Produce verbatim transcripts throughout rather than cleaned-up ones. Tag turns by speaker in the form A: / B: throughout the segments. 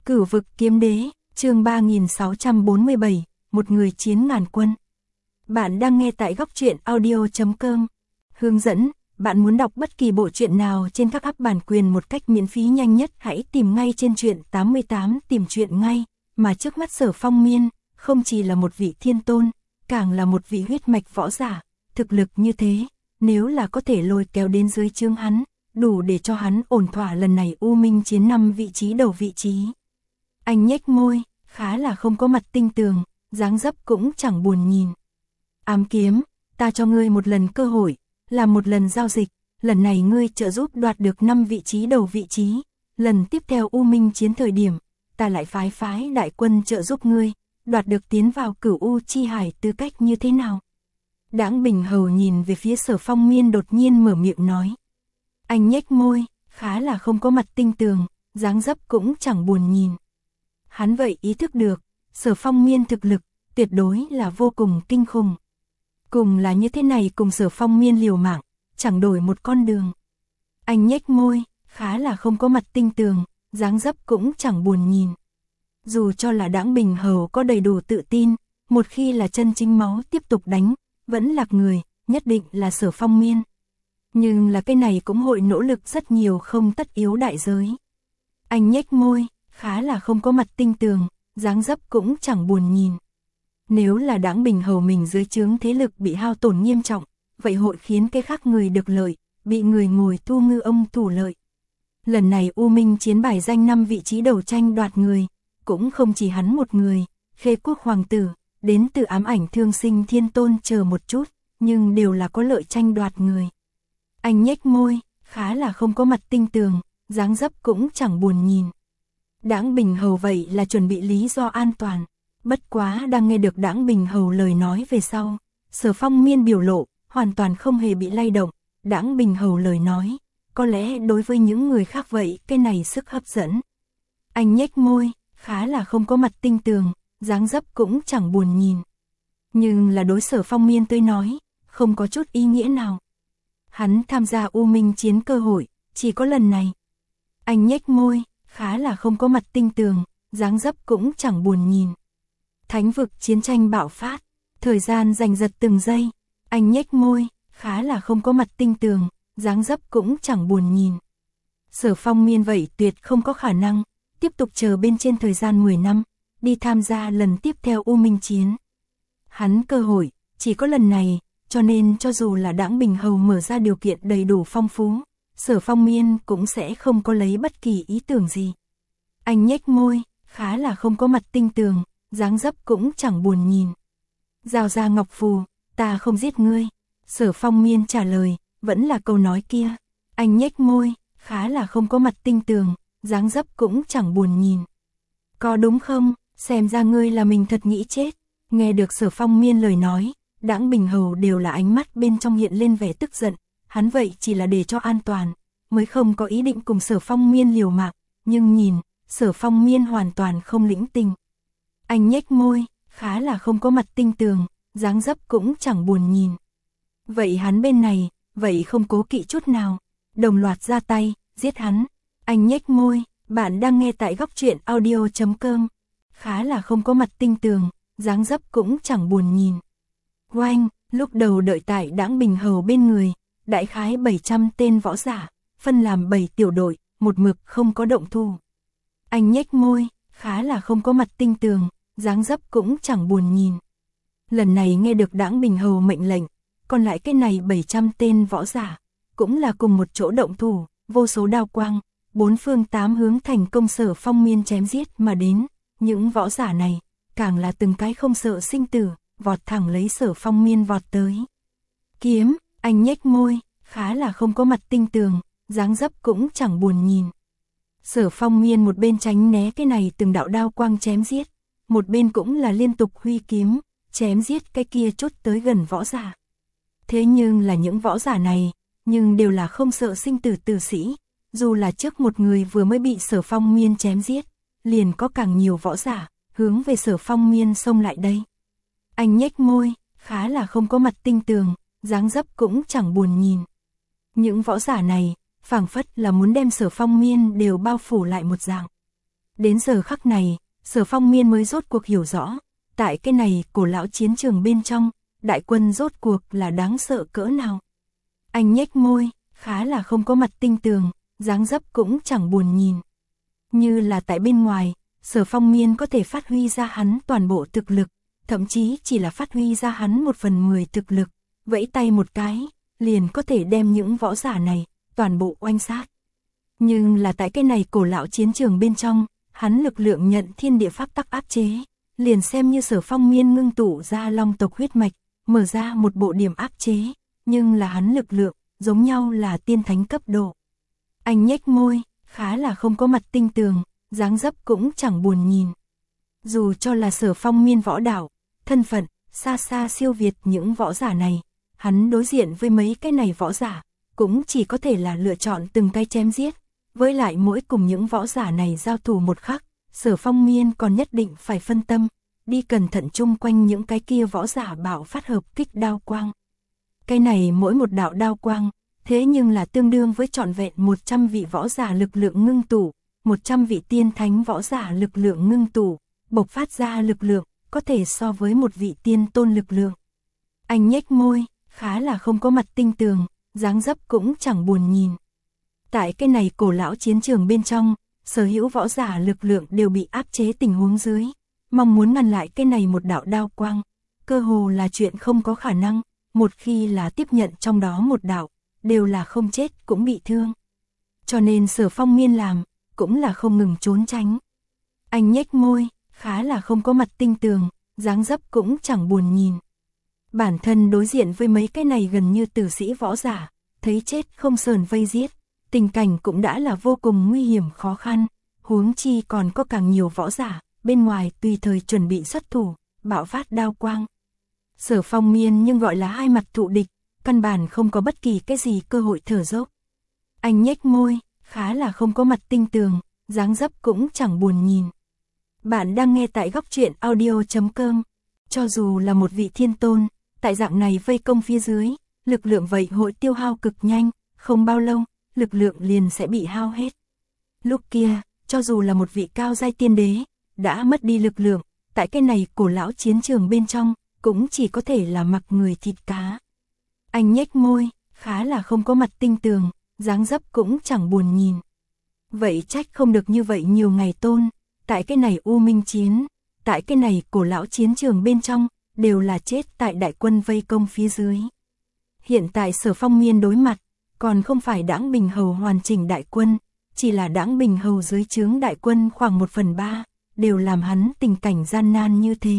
A: Cửu vực kiếm đế, chương ba nghìn sáu trăm bốn mươi bảy, một người chiến ngàn quân. Bạn đang nghe tại góc truyện audio chấm com. Hướng dẫn, bạn muốn đọc bất kỳ bộ truyện nào trên các app bản quyền một cách miễn phí nhanh nhất hãy tìm ngay trên truyện tám mươi tám tìm truyện ngay, mà trước mắt Sở Phong Miên, không chỉ là một vị thiên tôn, càng là một vị huyết mạch võ giả, thực lực như thế, nếu là có thể lôi kéo đến dưới trướng hắn, đủ để cho hắn ổn thỏa lần này U Minh chiến năm vị trí đầu vị trí. Anh nhếch môi, khá là không có mặt tinh tường, dáng dấp cũng chẳng buồn nhìn. Ám kiếm, ta cho ngươi một lần cơ hội, làm một lần giao dịch, lần này ngươi trợ giúp đoạt được năm vị trí đầu vị trí, lần tiếp theo U Minh chiến thời điểm, ta lại phái phái đại quân trợ giúp ngươi, đoạt được tiến vào Cửu U chi hải tư cách như thế nào? Đãng Bình Hầu nhìn về phía Sở Phong Miên đột nhiên mở miệng nói. Anh nhếch môi, khá là không có mặt tinh tường, dáng dấp cũng chẳng buồn nhìn. Hắn vậy ý thức được, Sở Phong Miên thực lực, tuyệt đối là vô cùng kinh khủng. Cùng là như thế này cùng Sở Phong Miên liều mạng, chẳng đổi một con đường. Anh nhếch môi, khá là không có mặt tinh tường, dáng dấp cũng chẳng buồn nhìn. Dù cho là Đãng Bình Hầu có đầy đủ tự tin, một khi là chân chính máu tiếp tục đánh, vẫn lạc người, nhất định là Sở Phong Miên. Nhưng là cái này cũng hội nỗ lực rất nhiều không tất yếu đại giới. Anh nhếch môi, khá là không có mặt tinh tường, dáng dấp cũng chẳng buồn nhìn. Nếu là Đãng Bình Hầu mình dưới trướng thế lực bị hao tổn nghiêm trọng, vậy hội khiến cái khác người được lợi, bị người ngồi thu ngư ông thủ lợi. Lần này U Minh chiến bài danh năm vị trí đầu tranh đoạt người, cũng không chỉ hắn một người, Khê Quốc Hoàng tử, đến từ Ám Ảnh Thương Sinh Thiên Tôn chờ một chút, nhưng đều là có lợi tranh đoạt người. Anh nhếch môi, khá là không có mặt tinh tường, dáng dấp cũng chẳng buồn nhìn. Đãng Bình Hầu vậy là chuẩn bị lý do an toàn, bất quá đang nghe được Đãng Bình Hầu lời nói về sau, Sở Phong Miên biểu lộ, hoàn toàn không hề bị lay động. Đãng Bình Hầu lời nói, có lẽ đối với những người khác vậy cái này sức hấp dẫn. Anh nhếch môi, khá là không có mặt tinh tường, dáng dấp cũng chẳng buồn nhìn. Nhưng là đối Sở Phong Miên tới nói, không có chút ý nghĩa nào. Hắn tham gia U Minh chiến cơ hội, chỉ có lần này. Anh nhếch môi, khá là không có mặt tinh tường, dáng dấp cũng chẳng buồn nhìn. Thánh vực chiến tranh bạo phát, thời gian giành giật từng giây. Anh nhếch môi, khá là không có mặt tinh tường, dáng dấp cũng chẳng buồn nhìn. Sở Phong Miên vậy tuyệt không có khả năng tiếp tục chờ bên trên thời gian mười năm, đi tham gia lần tiếp theo U Minh chiến. Hắn cơ hội, chỉ có lần này, cho nên cho dù là Đãng Bình Hầu mở ra điều kiện đầy đủ phong phú, Sở Phong Miên cũng sẽ không có lấy bất kỳ ý tưởng gì. Anh nhếch môi, khá là không có mặt tinh tường, dáng dấp cũng chẳng buồn nhìn. Giao ra ngọc phù, ta không giết ngươi. Sở Phong Miên trả lời, vẫn là câu nói kia. Anh nhếch môi, khá là không có mặt tinh tường, dáng dấp cũng chẳng buồn nhìn. Có đúng không, xem ra ngươi là mình thật nghĩ chết. Nghe được Sở Phong Miên lời nói, Đãng Bình Hầu đều là ánh mắt bên trong hiện lên vẻ tức giận. Hắn vậy chỉ là để cho an toàn, mới không có ý định cùng Sở Phong Miên liều mạng. Nhưng nhìn, Sở Phong Miên hoàn toàn không lĩnh tình. Anh nhếch môi, khá là không có mặt tinh tường, dáng dấp cũng chẳng buồn nhìn. Vậy hắn bên này, vậy không cố kỵ chút nào, đồng loạt ra tay, giết hắn. Anh nhếch môi, bạn đang nghe tại góc truyện audio chấm com. Khá là không có mặt tinh tường, dáng dấp cũng chẳng buồn nhìn. Oanh, lúc đầu đợi tại Đãng Bình Hầu bên người, đại khái bảy trăm tên võ giả, phân làm bảy tiểu đội, một mực không có động thủ. Anh nhếch môi, khá là không có mặt tinh tường, dáng dấp cũng chẳng buồn nhìn. Lần này nghe được Đãng Bình Hầu mệnh lệnh, còn lại cái này bảy trăm tên võ giả, cũng là cùng một chỗ động thủ, vô số đao quang, bốn phương tám hướng thành công Sở Phong Miên chém giết mà đến. Những võ giả này, càng là từng cái không sợ sinh tử, vọt thẳng lấy Sở Phong Miên vọt tới. Kiếm, anh nhếch môi, khá là không có mặt tinh tường, dáng dấp cũng chẳng buồn nhìn. Sở Phong Miên một bên tránh né cái này từng đạo đao quang chém giết, một bên cũng là liên tục huy kiếm, chém giết cái kia chút tới gần võ giả. Thế nhưng là những võ giả này, nhưng đều là không sợ sinh tử tử sĩ, dù là trước một người vừa mới bị Sở Phong Miên chém giết, liền có càng nhiều võ giả, hướng về Sở Phong Miên xông lại đây. Anh nhếch môi, khá là không có mặt tinh tường, dáng dấp cũng chẳng buồn nhìn. Những võ giả này, phảng phất là muốn đem Sở Phong Miên đều bao phủ lại một dạng. Đến giờ khắc này, Sở Phong Miên mới rốt cuộc hiểu rõ, tại cái này cổ lão chiến trường bên trong, đại quân rốt cuộc là đáng sợ cỡ nào. Anh nhếch môi, khá là không có mặt tinh tường, dáng dấp cũng chẳng buồn nhìn. Như là tại bên ngoài, Sở Phong Miên có thể phát huy ra hắn toàn bộ thực lực, thậm chí chỉ là phát huy ra hắn một phần mười thực lực, vẫy tay một cái, liền có thể đem những võ giả này, toàn bộ oanh sát. Nhưng là tại cái này cổ lão chiến trường bên trong, hắn lực lượng nhận thiên địa pháp tắc áp chế, liền xem như Sở Phong Miên ngưng tụ ra long tộc huyết mạch, mở ra một bộ điểm áp chế, nhưng là hắn lực lượng, giống nhau là tiên thánh cấp độ. Anh nhếch môi, khá là không có mặt tinh tường, dáng dấp cũng chẳng buồn nhìn. Dù cho là Sở Phong Miên võ đạo, thân phận, xa xa siêu việt những võ giả này, hắn đối diện với mấy cái này võ giả, cũng chỉ có thể là lựa chọn từng cái chém giết. Với lại mỗi cùng những võ giả này giao thủ một khắc, Sở Phong Miên còn nhất định phải phân tâm, đi cẩn thận chung quanh những cái kia võ giả bạo phát hợp kích đao quang. Cái này mỗi một đạo đao quang, thế nhưng là tương đương với trọn vẹn một trăm vị võ giả lực lượng ngưng tụ, một trăm vị tiên thánh võ giả lực lượng ngưng tụ, bộc phát ra lực lượng, có thể so với một vị tiên tôn lực lượng. Anh nhếch môi, khá là không có mặt tinh tường, dáng dấp cũng chẳng buồn nhìn. Tại cái này cổ lão chiến trường bên trong, sở hữu võ giả lực lượng đều bị áp chế tình huống dưới, mong muốn ngăn lại cái này một đạo đao quang, cơ hồ là chuyện không có khả năng, một khi là tiếp nhận trong đó một đạo, đều là không chết cũng bị thương. Cho nên Sở Phong Miên làm, cũng là không ngừng trốn tránh. Anh nhếch môi, khá là không có mặt tinh tường, dáng dấp cũng chẳng buồn nhìn. Bản thân đối diện với mấy cái này gần như tử sĩ võ giả, thấy chết không sờn vây giết, tình cảnh cũng đã là vô cùng nguy hiểm khó khăn, huống chi còn có càng nhiều võ giả, bên ngoài tùy thời chuẩn bị xuất thủ, bạo phát đao quang. Sở Phong Miên nhưng gọi là hai mặt thụ địch, căn bản không có bất kỳ cái gì cơ hội thở dốc. Anh nhếch môi, khá là không có mặt tinh tường, dáng dấp cũng chẳng buồn nhìn. Bạn đang nghe tại góc truyện audio chấm com. Cho dù là một vị thiên tôn, tại dạng này vây công phía dưới, lực lượng vậy hội tiêu hao cực nhanh, không bao lâu, lực lượng liền sẽ bị hao hết. Lúc kia, cho dù là một vị cao giai tiên đế, đã mất đi lực lượng, tại cái này cổ lão chiến trường bên trong, cũng chỉ có thể là mặc người thịt cá. Anh nhếch môi, khá là không có mặt tinh tường, dáng dấp cũng chẳng buồn nhìn. Vậy trách không được như vậy nhiều ngày tôn, tại cái này u minh chiến, tại cái này cổ lão chiến trường bên trong, đều là chết tại đại quân vây công phía dưới. Hiện tại Sở Phong Miên đối mặt, còn không phải Đãng Bình Hầu hoàn chỉnh đại quân, chỉ là Đãng Bình Hầu dưới trướng đại quân khoảng một phần ba, đều làm hắn tình cảnh gian nan như thế.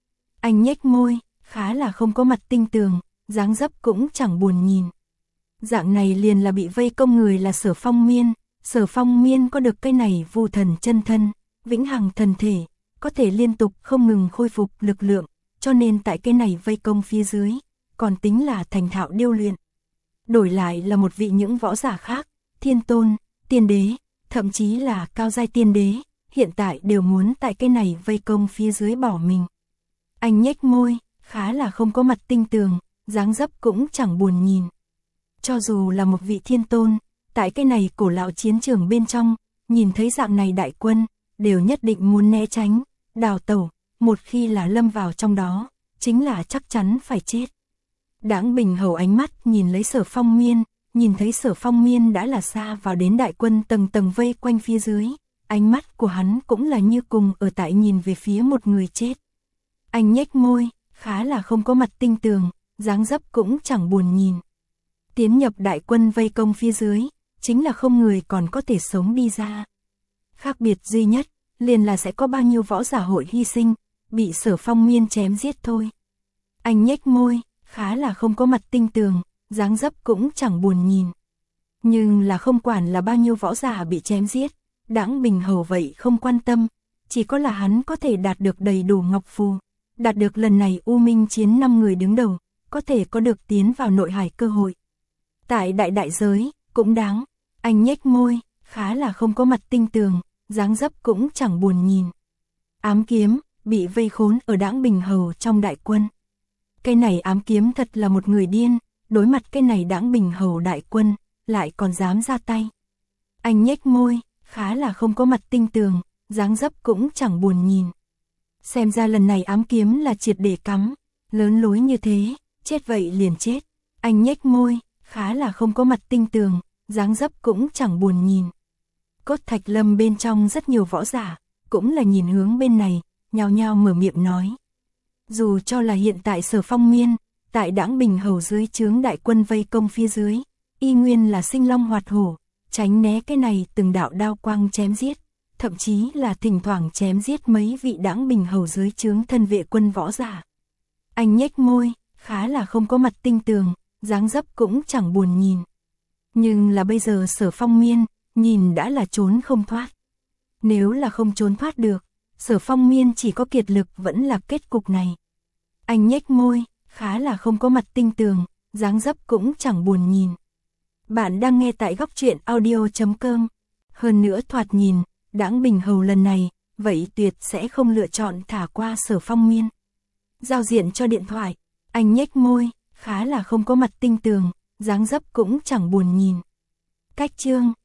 A: Anh nhếch môi, khá là không có mặt tinh tường, dáng dấp cũng chẳng buồn nhìn. Dạng này liền là bị vây công người là Sở Phong Miên, Sở Phong Miên có được cái này vu thần chân thân, vĩnh hằng thần thể, có thể liên tục không ngừng khôi phục lực lượng, cho nên tại cái này vây công phía dưới, còn tính là thành thạo điêu luyện. Đổi lại là một vị những võ giả khác, thiên tôn, tiên đế, thậm chí là cao giai tiên đế, hiện tại đều muốn tại cái này vây công phía dưới bỏ mình. Anh nhếch môi, khá là không có mặt tinh tường, dáng dấp cũng chẳng buồn nhìn. Cho dù là một vị thiên tôn, tại cái này cổ lão chiến trường bên trong, nhìn thấy dạng này đại quân, đều nhất định muốn né tránh, đào tẩu, một khi là lâm vào trong đó, chính là chắc chắn phải chết. Đãng Bình Hầu ánh mắt nhìn lấy Sở Phong Miên, nhìn thấy Sở Phong Miên đã là xa vào đến đại quân tầng tầng vây quanh phía dưới, ánh mắt của hắn cũng là như cùng ở tại nhìn về phía một người chết. Anh nhếch môi, khá là không có mặt tinh tường, dáng dấp cũng chẳng buồn nhìn. Tiến nhập đại quân vây công phía dưới, chính là không người còn có thể sống đi ra. Khác biệt duy nhất, liền là sẽ có bao nhiêu võ giả hội hy sinh, bị Sở Phong Miên chém giết thôi. Anh nhếch môi, khá là không có mặt tinh tường, dáng dấp cũng chẳng buồn nhìn. Nhưng là không quản là bao nhiêu võ giả bị chém giết, Đãng Bình Hầu vậy không quan tâm, chỉ có là hắn có thể đạt được đầy đủ ngọc phù, đạt được lần này U Minh chiến năm người đứng đầu, có thể có được tiến vào nội hải cơ hội. Tại đại đại giới, cũng đáng. Anh nhếch môi, khá là không có mặt tinh tường, dáng dấp cũng chẳng buồn nhìn. Ám kiếm, bị vây khốn ở Đãng Bình Hầu trong đại quân. Cái này ám kiếm thật là một người điên, đối mặt cái này Đãng Bình Hầu đại quân, lại còn dám ra tay. Anh nhếch môi, khá là không có mặt tinh tường, dáng dấp cũng chẳng buồn nhìn. Xem ra lần này ám kiếm là triệt để cắm, lớn lối như thế, chết vậy liền chết. Anh nhếch môi, khá là không có mặt tinh tường, dáng dấp cũng chẳng buồn nhìn. Cốt Thạch Lâm bên trong rất nhiều võ giả, cũng là nhìn hướng bên này, nhao nhao mở miệng nói. Dù cho là hiện tại Sở Phong Miên, tại Đãng Bình Hầu dưới trướng đại quân vây công phía dưới, y nguyên là sinh long hoạt hổ, tránh né cái này từng đạo đao quang chém giết, thậm chí là thỉnh thoảng chém giết mấy vị Đãng Bình Hầu dưới trướng thân vệ quân võ giả. Anh nhếch môi, khá là không có mặt tinh tường, dáng dấp cũng chẳng buồn nhìn. Nhưng là bây giờ Sở Phong Miên, nhìn đã là trốn không thoát. Nếu là không trốn thoát được, Sở Phong Miên chỉ có kiệt lực vẫn là kết cục này. Anh nhếch môi, khá là không có mặt tinh tường, dáng dấp cũng chẳng buồn nhìn. Bạn đang nghe tại góc truyện audio chấm com. Hơn nữa thoạt nhìn, Đãng Bình Hầu lần này, vậy tuyệt sẽ không lựa chọn thả qua Sở Phong Miên. Giao diện cho điện thoại, anh nhếch môi, khá là không có mặt tinh tường, dáng dấp cũng chẳng buồn nhìn. Cách chương